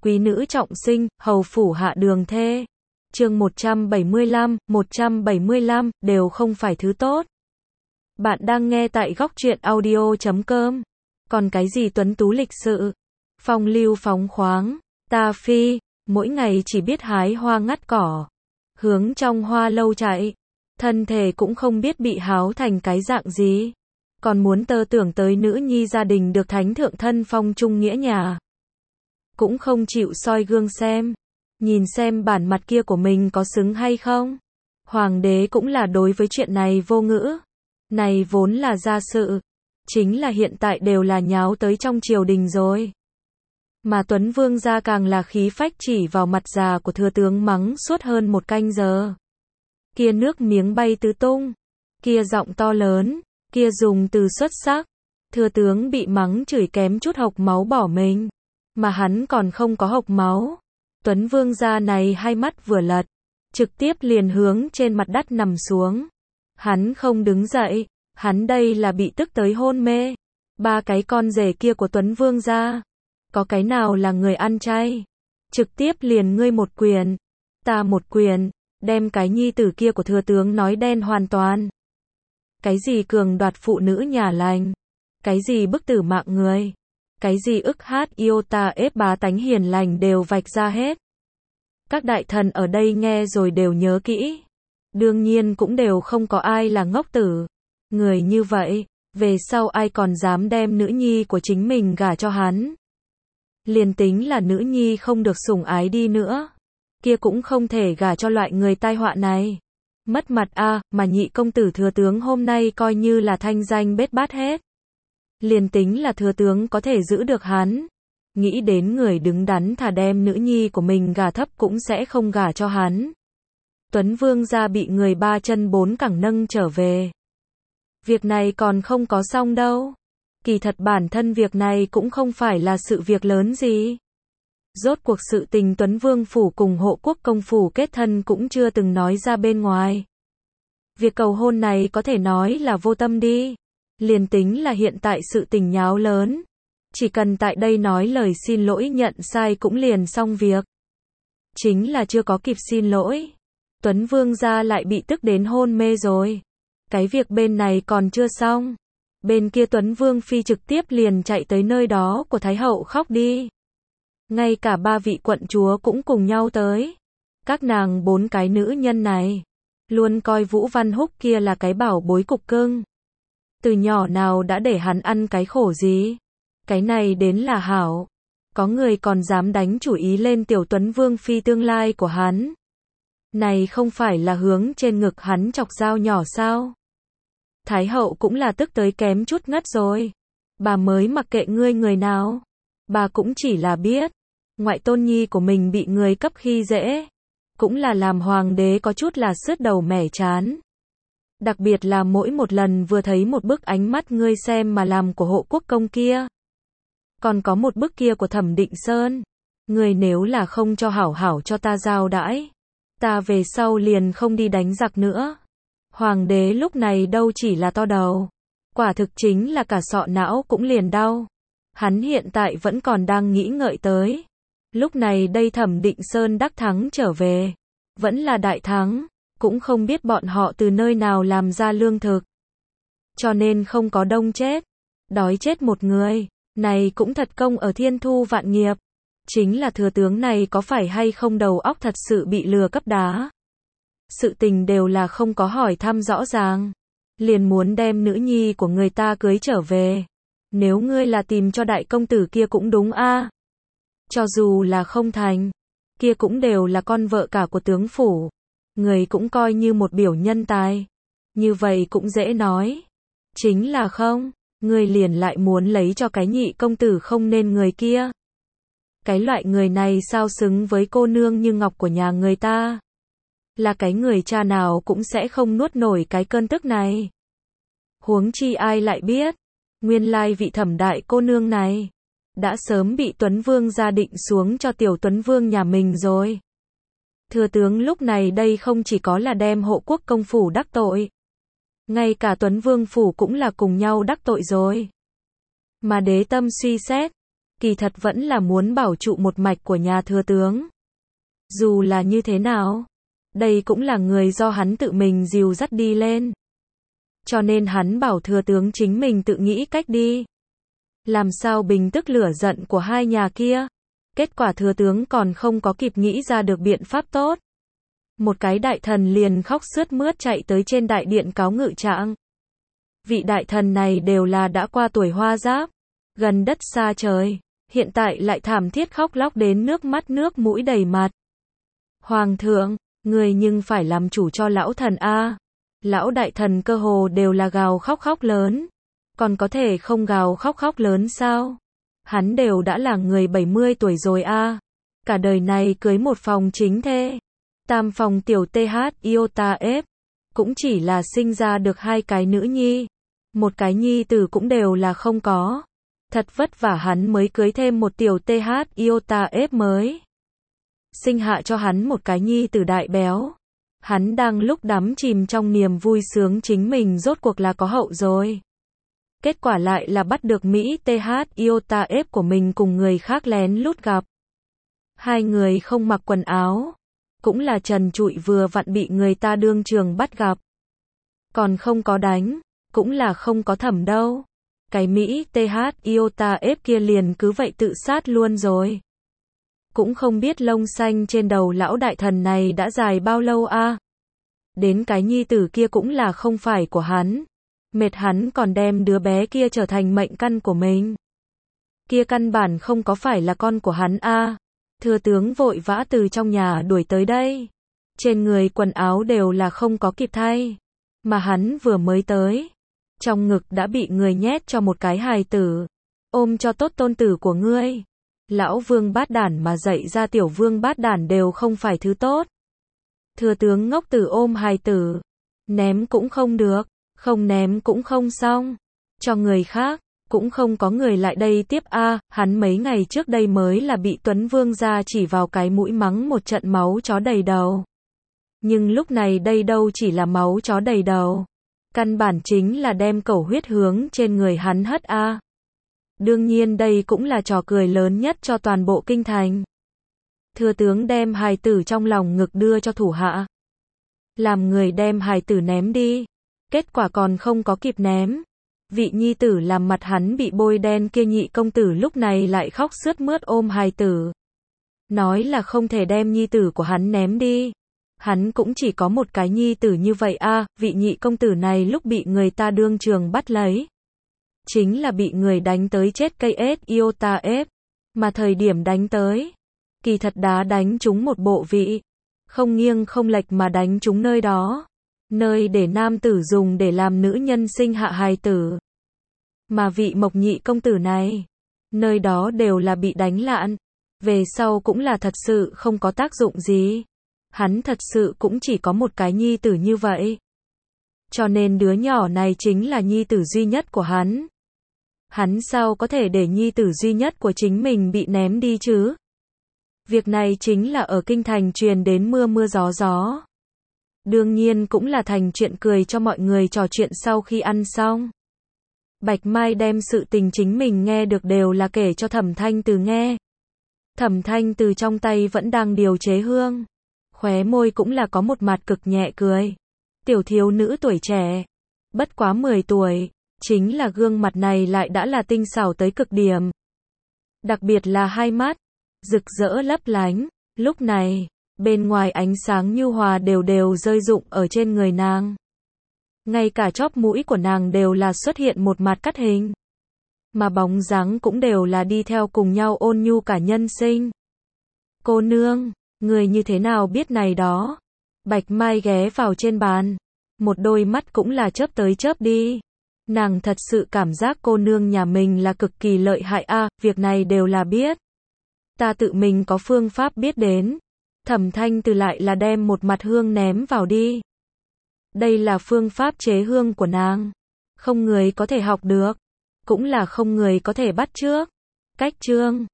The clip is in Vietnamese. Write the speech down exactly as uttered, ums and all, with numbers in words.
Quý nữ trọng sinh, hầu phủ hạ đường thê. Chương một trăm bảy mươi lăm, một trăm bảy mươi lăm, đều không phải thứ tốt. Bạn đang nghe tại góc truyện audio chấm com. Còn cái gì tuấn tú lịch sự, phong lưu phóng khoáng, ta phi, mỗi ngày chỉ biết hái hoa ngắt cỏ, hướng trong hoa lâu chạy, thân thể cũng không biết bị háo thành cái dạng gì. Còn muốn tơ tưởng tới nữ nhi gia đình được thánh thượng thân phong trung nghĩa nhà. Cũng không chịu soi gương xem, nhìn xem bản mặt kia của mình có xứng hay không. Hoàng đế cũng là đối với chuyện này vô ngữ. Này vốn là gia sự, chính là hiện tại đều là nháo tới trong triều đình rồi. Mà Tuấn Vương gia càng là khí phách chỉ vào mặt già của thừa tướng mắng suốt hơn một canh giờ. Kia nước miếng bay tứ tung, kia giọng to lớn, kia dùng từ xuất sắc. Thừa tướng bị mắng chửi kém chút hộc máu bỏ mình, mà hắn còn không có hộc máu. Tuấn Vương gia này hai mắt vừa lật, trực tiếp liền hướng trên mặt đất nằm xuống. Hắn không đứng dậy, hắn đây là bị tức tới hôn mê. Ba cái con rể kia của Tuấn Vương gia, có cái nào là người ăn chay? Trực tiếp liền ngươi một quyền, ta một quyền, đem cái nhi tử kia của thừa tướng nói đen hoàn toàn. Cái gì cường đoạt phụ nữ nhà lành, cái gì bức tử mạng người, cái gì ức hát yêu ta ép bá tánh hiền lành đều vạch ra hết. Các đại thần ở đây nghe rồi đều nhớ kỹ. Đương nhiên cũng đều không có ai là ngốc tử. Người như vậy, về sau ai còn dám đem nữ nhi của chính mình gả cho hắn. Liền tính là nữ nhi không được sủng ái đi nữa, kia cũng không thể gả cho loại người tai họa này. Mất mặt a, à, mà nhị công tử thừa tướng hôm nay coi như là thanh danh bết bát hết. Liền tính là thừa tướng có thể giữ được hắn, nghĩ đến người đứng đắn thà đem nữ nhi của mình gả thấp cũng sẽ không gả cho hắn. Tuấn Vương gia bị người ba chân bốn cẳng nâng trở về. Việc này còn không có xong đâu. Kỳ thật bản thân việc này cũng không phải là sự việc lớn gì. Rốt cuộc sự tình Tuấn Vương phủ cùng Hộ Quốc công phủ kết thân cũng chưa từng nói ra bên ngoài. Việc cầu hôn này có thể nói là vô tâm đi. Liền tính là hiện tại sự tình nháo lớn, chỉ cần tại đây nói lời xin lỗi nhận sai cũng liền xong việc. Chính là chưa có kịp xin lỗi, Tuấn Vương gia lại bị tức đến hôn mê rồi. Cái việc bên này còn chưa xong, bên kia Tuấn Vương phi trực tiếp liền chạy tới nơi đó của Thái hậu khóc đi. Ngay cả ba vị quận chúa cũng cùng nhau tới. Các nàng bốn cái nữ nhân này luôn coi Vũ Văn Húc kia là cái bảo bối cục cưng. Từ nhỏ nào đã để hắn ăn cái khổ gì. Cái này đến là hảo. Có người còn dám đánh chủ ý lên tiểu Tuấn Vương phi tương lai của hắn. Này không phải là hướng trên ngực hắn chọc dao nhỏ sao? Thái hậu cũng là tức tới kém chút ngất rồi. Bà mới mặc kệ ngươi người nào. Bà cũng chỉ là biết, ngoại tôn nhi của mình bị người cấp khi dễ. Cũng là làm hoàng đế có chút là sứt đầu mẻ chán. Đặc biệt là mỗi một lần vừa thấy một bức ánh mắt ngươi xem mà làm của Hộ Quốc công kia. Còn có một bức kia của Thẩm Định Sơn. Người nếu là không cho hảo hảo cho ta giao đãi, ta về sau liền không đi đánh giặc nữa. Hoàng đế lúc này đâu chỉ là to đầu, quả thực chính là cả sọ não cũng liền đau. Hắn hiện tại vẫn còn đang nghĩ ngợi tới. Lúc này đây Thẩm Định Sơn đắc thắng trở về, vẫn là đại thắng, cũng không biết bọn họ từ nơi nào làm ra lương thực. Cho nên không có đông chết, đói chết một người, này cũng thật công ở thiên thu vạn nghiệp. Chính là thừa tướng này có phải hay không đầu óc thật sự bị lừa cấp đá. Sự tình đều là không có hỏi thăm rõ ràng. Liền muốn đem nữ nhi của người ta cưới trở về. Nếu ngươi là tìm cho đại công tử kia cũng đúng a. Cho dù là không thành, kia cũng đều là con vợ cả của tướng phủ. Người cũng coi như một biểu nhân tài. Như vậy cũng dễ nói. Chính là không, ngươi liền lại muốn lấy cho cái nhị công tử không nên người kia. Cái loại người này sao xứng với cô nương như ngọc của nhà người ta. Là cái người cha nào cũng sẽ không nuốt nổi cái cơn tức này. Huống chi ai lại biết, nguyên lai vị Thẩm đại cô nương này đã sớm bị Tuấn Vương gia định xuống cho tiểu Tuấn Vương nhà mình rồi. Thừa tướng lúc này đây không chỉ có là đem Hộ Quốc công phủ đắc tội, ngay cả Tuấn Vương phủ cũng là cùng nhau đắc tội rồi. Mà đế tâm suy xét, kỳ thật vẫn là muốn bảo trụ một mạch của nhà thừa tướng. Dù là như thế nào, đây cũng là người do hắn tự mình dìu dắt đi lên. Cho nên hắn bảo thừa tướng chính mình tự nghĩ cách đi. Làm sao bình tức lửa giận của hai nhà kia. Kết quả thừa tướng còn không có kịp nghĩ ra được biện pháp tốt. Một cái đại thần liền khóc sướt mướt chạy tới trên đại điện cáo ngự trạng. Vị đại thần này đều là đã qua tuổi hoa giáp, gần đất xa trời, hiện tại lại thảm thiết khóc lóc đến nước mắt nước mũi đầy mặt. Hoàng thượng, người nhưng phải làm chủ cho lão thần a. Lão đại thần cơ hồ đều là gào khóc khóc lớn. Còn có thể không gào khóc khóc lớn sao? Hắn đều đã là người bảy mươi tuổi rồi a. Cả đời này cưới một phòng chính thê. Tam phòng tiểu th iota f. Cũng chỉ là sinh ra được hai cái nữ nhi. Một cái nhi tử cũng đều là không có. Thật vất vả hắn mới cưới thêm một tiểu th iota f mới. Sinh hạ cho hắn một cái nhi tử đại béo. Hắn đang lúc đắm chìm trong niềm vui sướng chính mình rốt cuộc là có hậu rồi. Kết quả lại là bắt được Mỹ th iota f của mình cùng người khác lén lút gặp. Hai người không mặc quần áo. Cũng là trần trụi vừa vặn bị người ta đương trường bắt gặp. Còn không có đánh. Cũng là không có thẩm đâu. Cái Mỹ th iota f kia liền cứ vậy tự sát luôn rồi. Cũng không biết lông xanh trên đầu lão đại thần này đã dài bao lâu a. À? Đến cái nhi tử kia cũng là không phải của hắn. Mệt hắn còn đem đứa bé kia trở thành mệnh căn của mình. Kia căn bản không có phải là con của hắn a. À? Thừa tướng vội vã từ trong nhà đuổi tới đây. Trên người quần áo đều là không có kịp thay. Mà hắn vừa mới tới. Trong ngực đã bị người nhét cho một cái hài tử. Ôm cho tốt tôn tử của ngươi. Lão vương bát đản mà dạy ra tiểu vương bát đản đều không phải thứ tốt. Thừa tướng ngốc tử ôm hài tử. Ném cũng không được. Không ném cũng không xong. Cho người khác. Cũng không có người lại đây tiếp a. À, hắn mấy ngày trước đây mới là bị Tuấn Vương gia chỉ vào cái mũi mắng một trận máu chó đầy đầu. Nhưng lúc này đây đâu chỉ là máu chó đầy đầu. Căn bản chính là đem cẩu huyết hướng trên người hắn hất a. À. Đương nhiên đây cũng là trò cười lớn nhất cho toàn bộ kinh thành. Thừa tướng đem hài tử trong lòng ngực đưa cho thủ hạ. Làm người đem hài tử ném đi. Kết quả còn không có kịp ném. Vị nhi tử làm mặt hắn bị bôi đen kia nhị công tử lúc này lại khóc sướt mướt ôm hài tử. Nói là không thể đem nhi tử của hắn ném đi. Hắn cũng chỉ có một cái nhi tử như vậy a. À, vị nhị công tử này lúc bị người ta đương trường bắt lấy. Chính là bị người đánh tới chết cây S iota F. Mà thời điểm đánh tới. Kỳ thật đá đánh trúng một bộ vị. Không nghiêng không lệch mà đánh trúng nơi đó. Nơi để nam tử dùng để làm nữ nhân sinh hạ hài tử. Mà vị mộc nhị công tử này. Nơi đó đều là bị đánh lạn. Về sau cũng là thật sự không có tác dụng gì. Hắn thật sự cũng chỉ có một cái nhi tử như vậy. Cho nên đứa nhỏ này chính là nhi tử duy nhất của hắn. Hắn sao có thể để nhi tử duy nhất của chính mình bị ném đi chứ? Việc này chính là ở kinh thành truyền đến mưa mưa gió gió. Đương nhiên cũng là thành chuyện cười cho mọi người trò chuyện sau khi ăn xong. Bạch Mai đem sự tình chính mình nghe được đều là kể cho Thẩm Thanh Từ nghe. Thẩm Thanh Từ trong tay vẫn đang điều chế hương. Khóe môi cũng là có một mặt cực nhẹ cười. Tiểu thiếu nữ tuổi trẻ. Bất quá mười tuổi. Chính là gương mặt này lại đã là tinh xảo tới cực điểm. Đặc biệt là hai mắt. Rực rỡ lấp lánh. Lúc này, bên ngoài ánh sáng nhu hòa đều đều rơi rụng ở trên người nàng. Ngay cả chóp mũi của nàng đều là xuất hiện một mặt cắt hình. Mà bóng dáng cũng đều là đi theo cùng nhau ôn nhu cả nhân sinh. Cô nương, người như thế nào biết này đó? Bạch Mai ghé vào trên bàn. Một đôi mắt cũng là chớp tới chớp đi. Nàng thật sự cảm giác cô nương nhà mình là cực kỳ lợi hại a, à, việc này đều là biết. Ta tự mình có phương pháp biết đến. Thẩm Thanh Từ lại là đem một mặt hương ném vào đi. Đây là phương pháp chế hương của nàng. Không người có thể học được. Cũng là không người có thể bắt chước. Cách chương